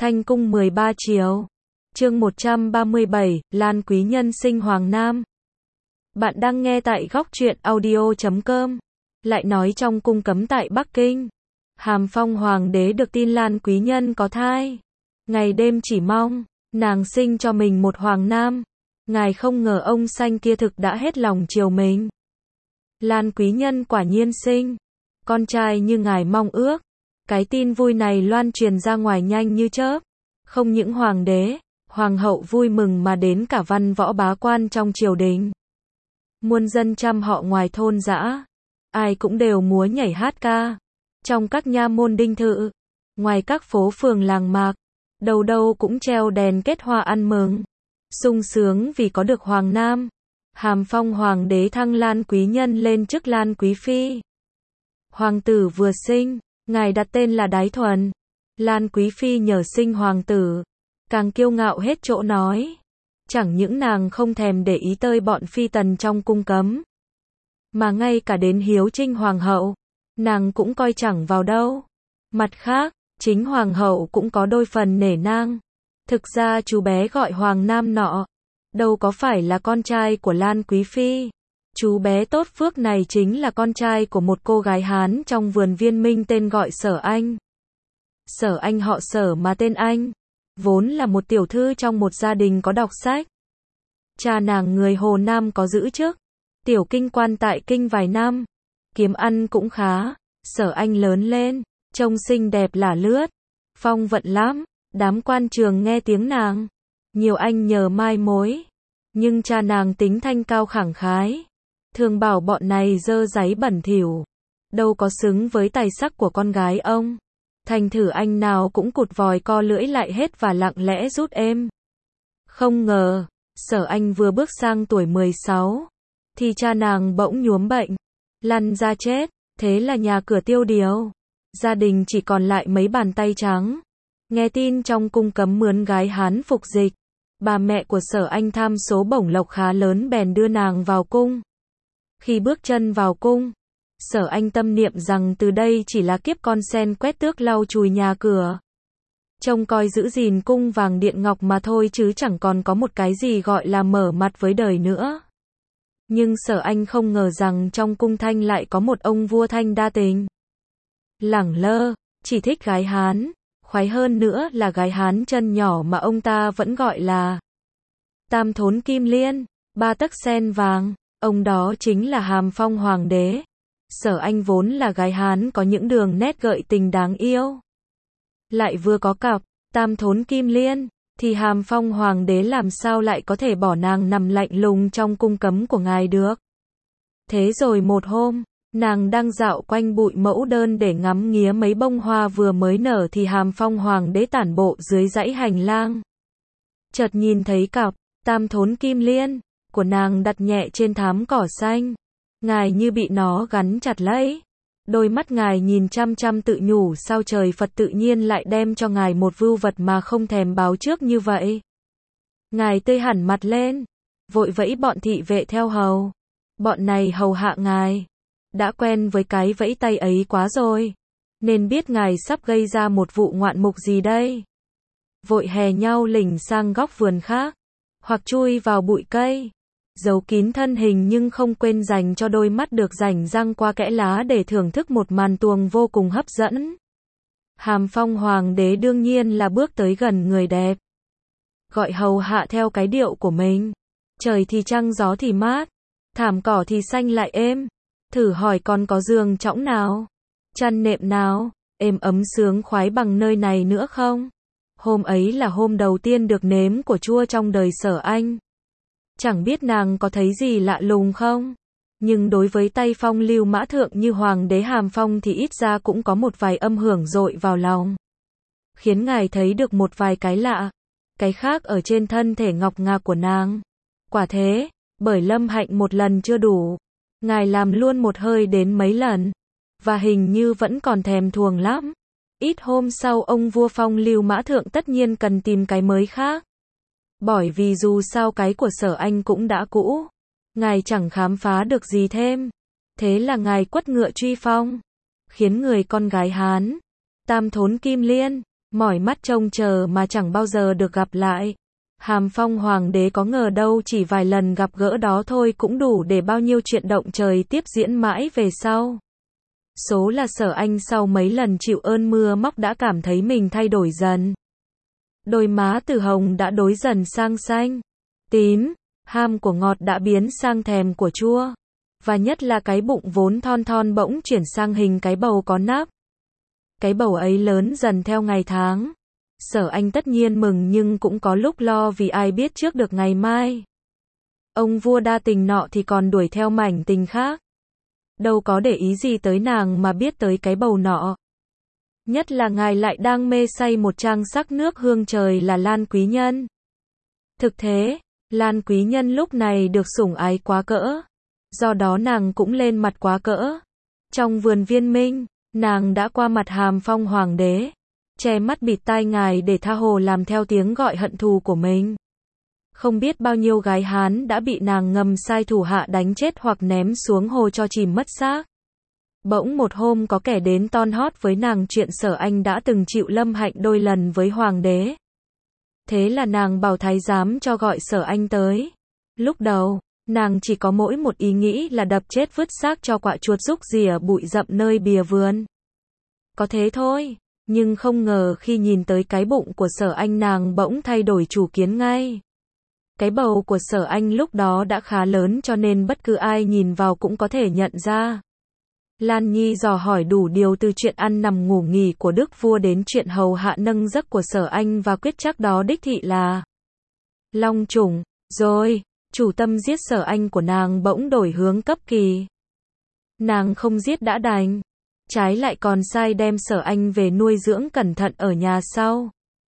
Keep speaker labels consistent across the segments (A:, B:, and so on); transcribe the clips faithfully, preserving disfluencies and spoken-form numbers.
A: Thanh cung mười ba chiều. Chương một trăm ba mươi bảy, Lan Quý Nhân sinh Hoàng Nam. Bạn đang nghe tại góc truyện audio chấm com. Lại nói trong cung cấm tại Bắc Kinh, Hàm Phong Hoàng đế được tin Lan Quý Nhân có thai. Ngày đêm chỉ mong nàng sinh cho mình một hoàng nam. Ngài không ngờ ông xanh kia thực đã hết lòng chiều mình. Lan Quý Nhân quả nhiên sinh con trai như ngài mong ước. Cái tin vui này loan truyền ra ngoài nhanh như chớp. Không những hoàng đế, hoàng hậu vui mừng mà đến cả văn võ bá quan trong triều đình. Muôn dân trăm họ ngoài thôn dã, ai cũng đều múa nhảy hát ca. Trong các nha môn đinh thự, ngoài các phố phường làng mạc, đâu đâu cũng treo đèn kết hoa ăn mừng, sung sướng vì có được hoàng nam. Hàm Phong Hoàng đế thăng Lan Quý Nhân lên chức Lan Quý Phi. Hoàng tử vừa sinh, ngài đặt tên là Đái Thuần. Lan Quý Phi nhờ sinh hoàng tử, càng kiêu ngạo hết chỗ nói. Chẳng những nàng không thèm để ý tới bọn phi tần trong cung cấm, mà ngay cả đến Hiếu Trinh hoàng hậu, nàng cũng coi chẳng vào đâu. Mặt khác, chính hoàng hậu cũng có đôi phần nể nang. Thực ra chú bé gọi hoàng nam nọ, đâu có phải là con trai của Lan Quý Phi. Chú bé tốt phước này chính là con trai của một cô gái Hán trong vườn Viên Minh tên gọi Sở Anh. Sở Anh họ Sở mà tên Anh, vốn là một tiểu thư trong một gia đình có đọc sách. Cha nàng người Hồ Nam có giữ chức tiểu kinh quan tại kinh vài năm, kiếm ăn cũng khá. Sở Anh lớn lên, trông xinh đẹp lả lướt, phong vận lắm. Đám quan trường nghe tiếng nàng, nhiều anh nhờ mai mối. Nhưng cha nàng tính thanh cao khẳng khái, thường bảo bọn này dơ dáy bẩn thỉu, đâu có xứng với tài sắc của con gái ông. Thành thử anh nào cũng cụt vòi co lưỡi lại hết và lặng lẽ rút êm. Không ngờ, Sở Anh vừa bước sang tuổi mười sáu, thì cha nàng bỗng nhuốm bệnh, lăn ra chết. Thế là nhà cửa tiêu điều, gia đình chỉ còn lại mấy bàn tay trắng. Nghe tin trong cung cấm mướn gái Hán phục dịch, bà mẹ của Sở Anh tham số bổng lộc khá lớn bèn đưa nàng vào cung. Khi bước chân vào cung, Sở Anh tâm niệm rằng từ đây chỉ là kiếp con sen quét tước lau chùi nhà cửa, trông coi giữ gìn cung vàng điện ngọc mà thôi, chứ chẳng còn có một cái gì gọi là mở mặt với đời nữa. Nhưng Sở Anh không ngờ rằng trong cung Thanh lại có một ông vua Thanh đa tình, lẳng lơ, chỉ thích gái Hán, khoái hơn nữa là gái Hán chân nhỏ mà ông ta vẫn gọi là tam thốn kim liên, ba tấc sen vàng. Ông đó chính là Hàm Phong Hoàng đế. Sở Anh vốn là gái Hán có những đường nét gợi tình đáng yêu, lại vừa có cặp tam thốn kim liên, thì Hàm Phong Hoàng đế làm sao lại có thể bỏ nàng nằm lạnh lùng trong cung cấm của ngài được. Thế rồi một hôm, nàng đang dạo quanh bụi mẫu đơn để ngắm nghía mấy bông hoa vừa mới nở thì Hàm Phong Hoàng đế tản bộ dưới dãy hành lang. Chợt nhìn thấy cặp tam thốn kim liên của nàng đặt nhẹ trên thám cỏ xanh. Ngài như bị nó gắn chặt lấy. Đôi mắt ngài nhìn chăm chăm tự nhủ sao trời Phật tự nhiên lại đem cho ngài một vưu vật mà không thèm báo trước như vậy. Ngài tươi hẳn mặt lên, vội vẫy bọn thị vệ theo hầu. Bọn này hầu hạ ngài, đã quen với cái vẫy tay ấy quá rồi, nên biết ngài sắp gây ra một vụ ngoạn mục gì đây. Vội hè nhau lỉnh sang góc vườn khác, hoặc chui vào bụi cây, giấu kín thân hình nhưng không quên dành cho đôi mắt được rảnh răng qua kẽ lá để thưởng thức một màn tuồng vô cùng hấp dẫn. Hàm Phong Hoàng đế đương nhiên là bước tới gần người đẹp, gọi hầu hạ theo cái điệu của mình. Trời thì trăng gió thì mát, thảm cỏ thì xanh lại êm. Thử hỏi còn có giường chõng nào, chăn nệm nào, êm ấm sướng khoái bằng nơi này nữa không? Hôm ấy là hôm đầu tiên được nếm của chua trong đời Sở Anh. Chẳng biết nàng có thấy gì lạ lùng không? Nhưng đối với tay phong lưu mã thượng như Hoàng đế Hàm Phong thì ít ra cũng có một vài âm hưởng dội vào lòng, khiến ngài thấy được một vài cái lạ, cái khác ở trên thân thể ngọc ngà của nàng. Quả thế, bởi lâm hạnh một lần chưa đủ, ngài làm luôn một hơi đến mấy lần, và hình như vẫn còn thèm thuồng lắm. Ít hôm sau ông vua phong lưu mã thượng tất nhiên cần tìm cái mới khác. Bởi vì dù sao cái của Sở Anh cũng đã cũ, ngài chẳng khám phá được gì thêm. Thế là ngài quất ngựa truy phong, khiến người con gái Hán tam thốn kim liên mỏi mắt trông chờ mà chẳng bao giờ được gặp lại. Hàm Phong Hoàng đế có ngờ đâu chỉ vài lần gặp gỡ đó thôi cũng đủ để bao nhiêu chuyện động trời tiếp diễn mãi về sau. Số là Sở Anh sau mấy lần chịu ơn mưa móc đã cảm thấy mình thay đổi dần. Đôi má từ hồng đã đổi dần sang xanh, tím, ham của ngọt đã biến sang thèm của chua. Và nhất là cái bụng vốn thon thon bỗng chuyển sang hình cái bầu có nắp. Cái bầu ấy lớn dần theo ngày tháng. Sở Anh tất nhiên mừng nhưng cũng có lúc lo vì ai biết trước được ngày mai. Ông vua đa tình nọ thì còn đuổi theo mảnh tình khác. Đâu có để ý gì tới nàng mà biết tới cái bầu nọ. Nhất là ngài lại đang mê say một trang sắc nước hương trời là Lan Quý Nhân. Thực thế, Lan Quý Nhân lúc này được sủng ái quá cỡ. Do đó nàng cũng lên mặt quá cỡ. Trong vườn Viên Minh, nàng đã qua mặt Hàm Phong Hoàng đế, che mắt bịt tai ngài để tha hồ làm theo tiếng gọi hận thù của mình. Không biết bao nhiêu gái Hán đã bị nàng ngầm sai thủ hạ đánh chết hoặc ném xuống hồ cho chìm mất xác. Bỗng một hôm có kẻ đến ton hót với nàng chuyện Sở Anh đã từng chịu lâm hạnh đôi lần với Hoàng đế. Thế là nàng bảo thái giám cho gọi Sở Anh tới. Lúc đầu, nàng chỉ có mỗi một ý nghĩ là đập chết vứt xác cho quạ chuột rúc rỉa bụi rậm nơi bìa vườn. Có thế thôi, nhưng không ngờ khi nhìn tới cái bụng của Sở Anh nàng bỗng thay đổi chủ kiến ngay. Cái bầu của Sở Anh lúc đó đã khá lớn cho nên bất cứ ai nhìn vào cũng có thể nhận ra. Lan Nhi dò hỏi đủ điều từ chuyện ăn nằm ngủ nghỉ của đức vua đến chuyện hầu hạ nâng giấc của Sở Anh và quyết chắc đó đích thị là long chủng. Rồi, chủ tâm giết Sở Anh của nàng bỗng đổi hướng cấp kỳ. Nàng không giết đã đành, trái lại còn sai đem Sở Anh về nuôi dưỡng cẩn thận ở nhà sau.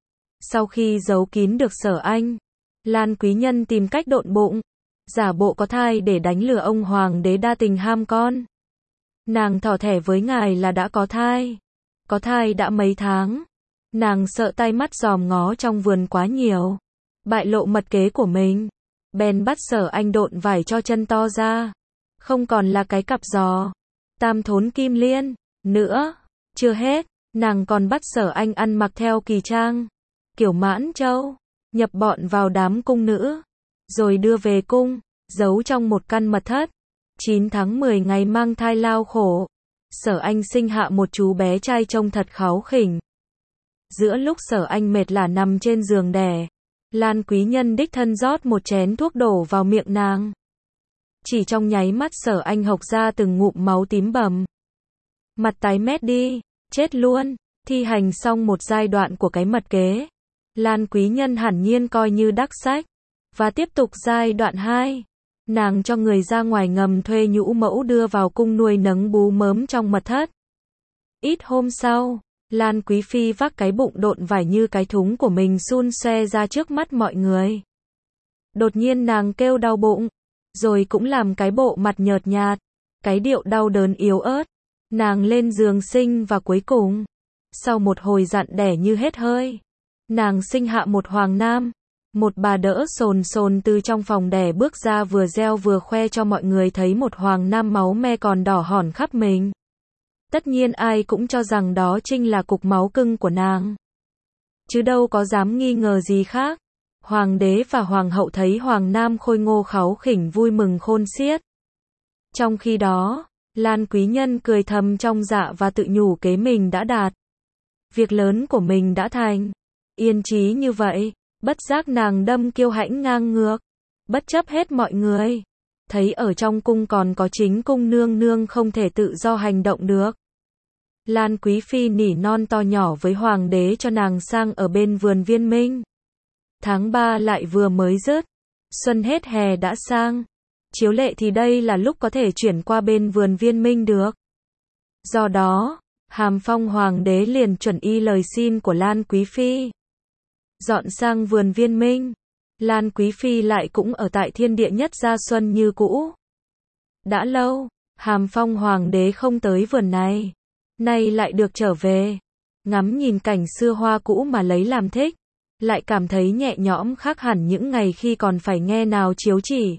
A: Sau khi giấu kín được Sở Anh, Lan Quý Nhân tìm cách độn bụng, giả bộ có thai để đánh lừa ông Hoàng đế đa tình ham con. Nàng thỏ thẻ với ngài là đã có thai. Có thai đã mấy tháng. Nàng sợ tai mắt dòm ngó trong vườn quá nhiều, bại lộ mật kế của mình. Bèn bắt Sở Anh độn vải cho chân to ra. Không còn là cái cặp giò, tam thốn kim liên, nữa. Chưa hết, nàng còn bắt Sở Anh ăn mặc theo kỳ trang, kiểu Mãn Châu, nhập bọn vào đám cung nữ, rồi đưa về cung, giấu trong một căn mật thất. chín tháng mười ngày mang thai lao khổ, Sở Anh sinh hạ một chú bé trai trông thật kháu khỉnh. Giữa lúc Sở Anh mệt lả nằm trên giường đẻ, Lan Quý Nhân đích thân rót một chén thuốc đổ vào miệng nàng. Chỉ trong nháy mắt Sở Anh hộc ra từng ngụm máu tím bầm. Mặt tái mét đi, chết luôn. Thi hành xong một giai đoạn của cái mật kế, Lan Quý Nhân hẳn nhiên coi như đắc sách. Và tiếp tục giai đoạn hai. Nàng cho người ra ngoài ngầm thuê nhũ mẫu đưa vào cung nuôi nấng bú mớm trong mật thất. Ít hôm sau, Lan Quý Phi vác cái bụng độn vải như cái thúng của mình xun xoe ra trước mắt mọi người. Đột nhiên nàng kêu đau bụng, rồi cũng làm cái bộ mặt nhợt nhạt, cái điệu đau đớn yếu ớt. Nàng lên giường sinh và cuối cùng, sau một hồi dặn đẻ như hết hơi, nàng sinh hạ một hoàng nam. Một bà đỡ sồn sồn từ trong phòng đẻ bước ra vừa reo vừa khoe cho mọi người thấy một hoàng nam máu me còn đỏ hòn khắp mình. Tất nhiên ai cũng cho rằng đó chính là cục máu cưng của nàng, chứ đâu có dám nghi ngờ gì khác. Hoàng đế và hoàng hậu thấy hoàng nam khôi ngô kháu khỉnh vui mừng khôn xiết. Trong khi đó, Lan Quý Nhân cười thầm trong dạ và tự nhủ kế mình đã đạt. Việc lớn của mình đã thành. Yên trí như vậy, bất giác nàng đâm kiêu hãnh ngang ngược, bất chấp hết mọi người. Thấy ở trong cung còn có chính cung nương nương không thể tự do hành động được. Lan Quý Phi nỉ non to nhỏ với hoàng đế cho nàng sang ở bên vườn Viên Minh. Tháng ba lại vừa mới dứt, xuân hết hè đã sang. Chiếu lệ thì đây là lúc có thể chuyển qua bên vườn Viên Minh được. Do đó, Hàm Phong Hoàng đế liền chuẩn y lời xin của Lan Quý Phi. Dọn sang vườn Viên Minh, Lan Quý Phi lại cũng ở tại thiên địa nhất gia xuân như cũ. Đã lâu, Hàm Phong Hoàng đế không tới vườn này, nay lại được trở về, ngắm nhìn cảnh xưa hoa cũ mà lấy làm thích, lại cảm thấy nhẹ nhõm khác hẳn những ngày khi còn phải nghe nào chiếu chỉ,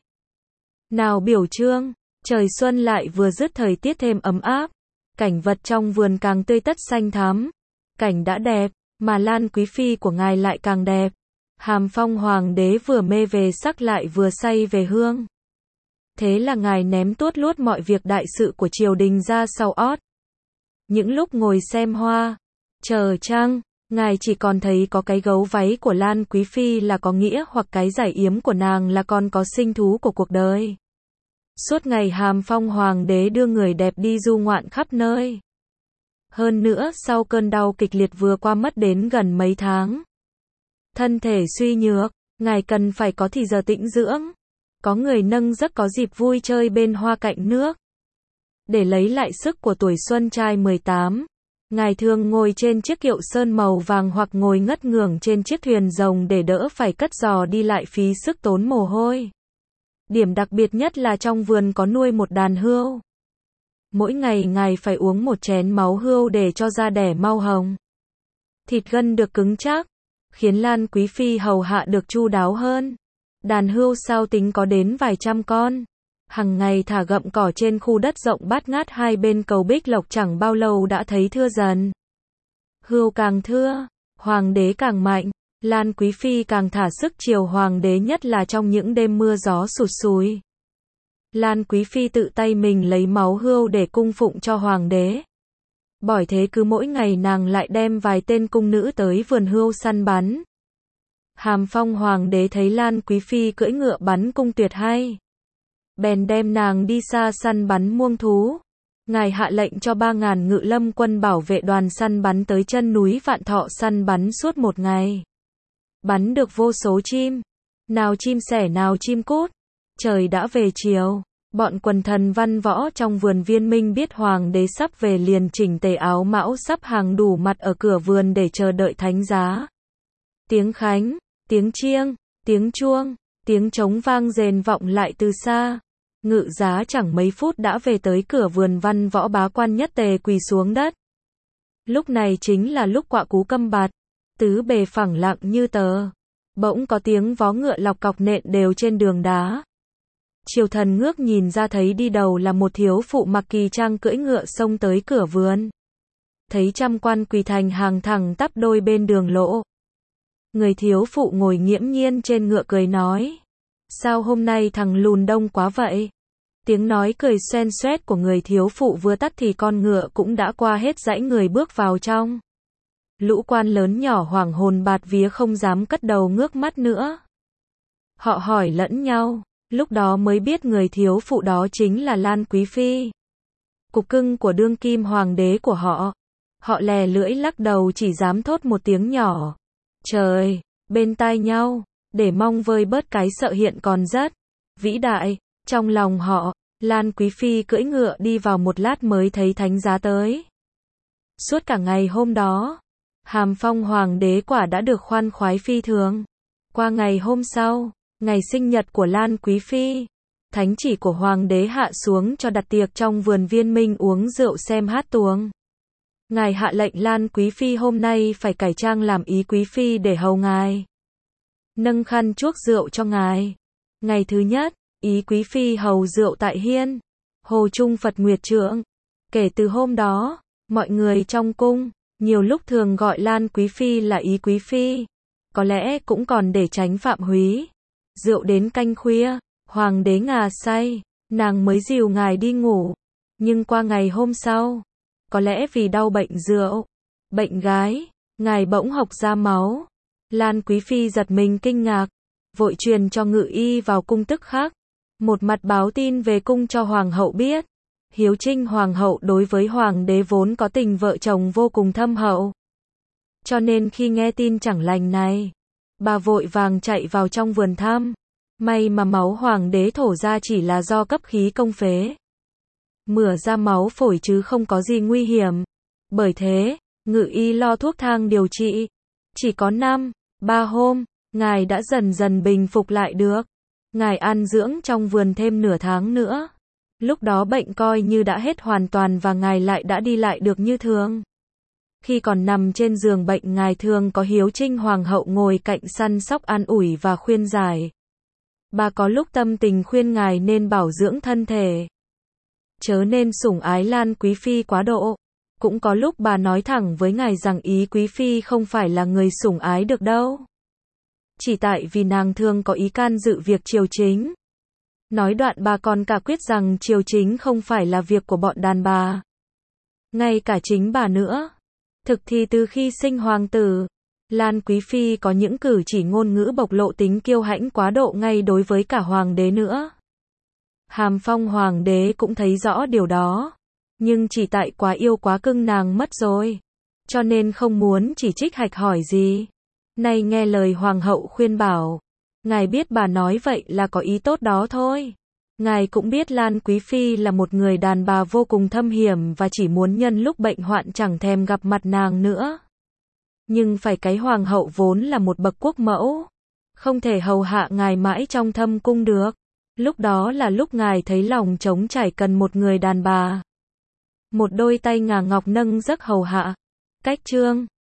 A: nào biểu chương. Trời xuân lại vừa dứt, thời tiết thêm ấm áp, cảnh vật trong vườn càng tươi tất xanh thắm, cảnh đã đẹp, mà Lan Quý Phi của ngài lại càng đẹp. Hàm Phong Hoàng đế vừa mê về sắc lại vừa say về hương. Thế là ngài ném tuốt luốt mọi việc đại sự của triều đình ra sau ót. Những lúc ngồi xem hoa, chờ trăng, ngài chỉ còn thấy có cái gấu váy của Lan Quý Phi là có nghĩa hoặc cái giải yếm của nàng là còn có sinh thú của cuộc đời. Suốt ngày Hàm Phong Hoàng đế đưa người đẹp đi du ngoạn khắp nơi. Hơn nữa sau cơn đau kịch liệt vừa qua mất đến gần mấy tháng. Thân thể suy nhược, ngài cần phải có thì giờ tĩnh dưỡng. Có người nâng giấc có dịp vui chơi bên hoa cạnh nước. Để lấy lại sức của tuổi xuân trai mười tám, ngài thường ngồi trên chiếc kiệu sơn màu vàng hoặc ngồi ngất ngưởng trên chiếc thuyền rồng để đỡ phải cất giò đi lại phí sức tốn mồ hôi. Điểm đặc biệt nhất là trong vườn có nuôi một đàn hươu. Mỗi ngày ngài phải uống một chén máu hươu để cho da đẻ mau hồng. Thịt gân được cứng chắc, khiến Lan Quý Phi hầu hạ được chu đáo hơn. Đàn hươu sao tính có đến vài trăm con. Hằng ngày thả gặm cỏ trên khu đất rộng bát ngát hai bên cầu Bích Lộc chẳng bao lâu đã thấy thưa dần. Hươu càng thưa, hoàng đế càng mạnh, Lan Quý Phi càng thả sức chiều hoàng đế nhất là trong những đêm mưa gió sụt sùi. Lan Quý Phi tự tay mình lấy máu hươu để cung phụng cho hoàng đế. Bởi thế cứ mỗi ngày nàng lại đem vài tên cung nữ tới vườn hươu săn bắn. Hàm Phong Hoàng đế thấy Lan Quý Phi cưỡi ngựa bắn cung tuyệt hay, bèn đem nàng đi xa săn bắn muông thú. Ngài hạ lệnh cho ba ngàn ngự lâm quân bảo vệ đoàn săn bắn tới chân núi Vạn Thọ săn bắn suốt một ngày. Bắn được vô số chim, nào chim sẻ nào chim cút. Trời đã về chiều, bọn quần thần văn võ trong vườn Viên Minh biết hoàng đế sắp về liền chỉnh tề áo mão sắp hàng đủ mặt ở cửa vườn để chờ đợi thánh giá. Tiếng khánh, tiếng chiêng, tiếng chuông, tiếng trống vang rền vọng lại từ xa. Ngự giá chẳng mấy phút đã về tới cửa vườn, văn võ bá quan nhất tề quỳ xuống đất. Lúc này chính là lúc quạ cú câm bạt, tứ bề phẳng lặng như tờ. Bỗng có tiếng vó ngựa lọc cọc nện đều trên đường đá. Triều thần ngước nhìn ra thấy đi đầu là một thiếu phụ mặc kỳ trang cưỡi ngựa xông tới cửa vườn. Thấy trăm quan quỳ thành hàng thẳng tắp đôi bên đường lỗ. Người thiếu phụ ngồi nghiễm nhiên trên ngựa cười nói: sao hôm nay thằng lùn đông quá vậy? Tiếng nói cười xoen xoét của người thiếu phụ vừa tắt thì con ngựa cũng đã qua hết dãy người bước vào trong. Lũ quan lớn nhỏ hoảng hồn bạt vía không dám cất đầu ngước mắt nữa. Họ hỏi lẫn nhau, lúc đó mới biết người thiếu phụ đó chính là Lan Quý Phi, cục cưng của đương kim hoàng đế của họ. Họ lè lưỡi lắc đầu chỉ dám thốt một tiếng nhỏ: trời, bên tai nhau, để mong vơi bớt cái sợ hiện còn rất vĩ đại. Trong lòng họ, Lan Quý Phi cưỡi ngựa đi vào một lát mới thấy thánh giá tới. Suốt cả ngày hôm đó, Hàm Phong Hoàng đế quả đã được khoan khoái phi thường. Qua ngày hôm sau, ngày sinh nhật của Lan Quý Phi, thánh chỉ của Hoàng đế hạ xuống cho đặt tiệc trong vườn Viên Minh uống rượu xem hát tuồng. Ngài hạ lệnh Lan Quý Phi hôm nay phải cải trang làm Ý Quý Phi để hầu ngài. Nâng khăn chuốc rượu cho ngài. Ngày thứ nhất, Ý Quý Phi hầu rượu tại hiên Hồ Trung Phật Nguyệt Trượng. Kể từ hôm đó, mọi người trong cung nhiều lúc thường gọi Lan Quý Phi là Ý Quý Phi. Có lẽ cũng còn để tránh phạm húy. Rượu đến canh khuya, hoàng đế ngà say, nàng mới dìu ngài đi ngủ. Nhưng qua ngày hôm sau, có lẽ vì đau bệnh rượu, bệnh gái, ngài bỗng hộc ra máu. Lan Quý Phi giật mình kinh ngạc, vội truyền cho ngự y vào cung tức khắc. Một mặt báo tin về cung cho hoàng hậu biết. Hiếu Trinh hoàng hậu đối với hoàng đế vốn có tình vợ chồng vô cùng thâm hậu. Cho nên khi nghe tin chẳng lành này, bà vội vàng chạy vào trong vườn thăm. May mà máu hoàng đế thổ ra chỉ là do cấp khí công phế, mửa ra máu phổi chứ không có gì nguy hiểm. Bởi thế, ngự y lo thuốc thang điều trị. Chỉ có năm, ba hôm, ngài đã dần dần bình phục lại được. Ngài an dưỡng trong vườn thêm nửa tháng nữa. Lúc đó bệnh coi như đã hết hoàn toàn và ngài lại đã đi lại được như thường. Khi còn nằm trên giường bệnh, ngài thường có Hiếu Trinh hoàng hậu ngồi cạnh săn sóc an ủi và khuyên giải. Bà có lúc tâm tình khuyên ngài nên bảo dưỡng thân thể, chớ nên sủng ái Lan Quý Phi quá độ. Cũng có lúc bà nói thẳng với ngài rằng ý quý phi không phải là người sủng ái được đâu. Chỉ tại vì nàng thường có ý can dự việc triều chính. Nói đoạn bà còn cả quyết rằng triều chính không phải là việc của bọn đàn bà. Ngay cả chính bà nữa. Thực thì từ khi sinh hoàng tử, Lan Quý Phi có những cử chỉ ngôn ngữ bộc lộ tính kiêu hãnh quá độ ngay đối với cả hoàng đế nữa. Hàm Phong hoàng đế cũng thấy rõ điều đó. Nhưng chỉ tại quá yêu quá cưng nàng mất rồi. Cho nên không muốn chỉ trích hạch hỏi gì. Nay nghe lời hoàng hậu khuyên bảo. Ngài biết bà nói vậy là có ý tốt đó thôi. Ngài cũng biết Lan Quý Phi là một người đàn bà vô cùng thâm hiểm và chỉ muốn nhân lúc bệnh hoạn chẳng thèm gặp mặt nàng nữa. Nhưng phải cái hoàng hậu vốn là một bậc quốc mẫu. Không thể hầu hạ ngài mãi trong thâm cung được. Lúc đó là lúc ngài thấy lòng trống trải cần một người đàn bà. Một đôi tay ngà ngọc nâng giấc hầu hạ. Cách chương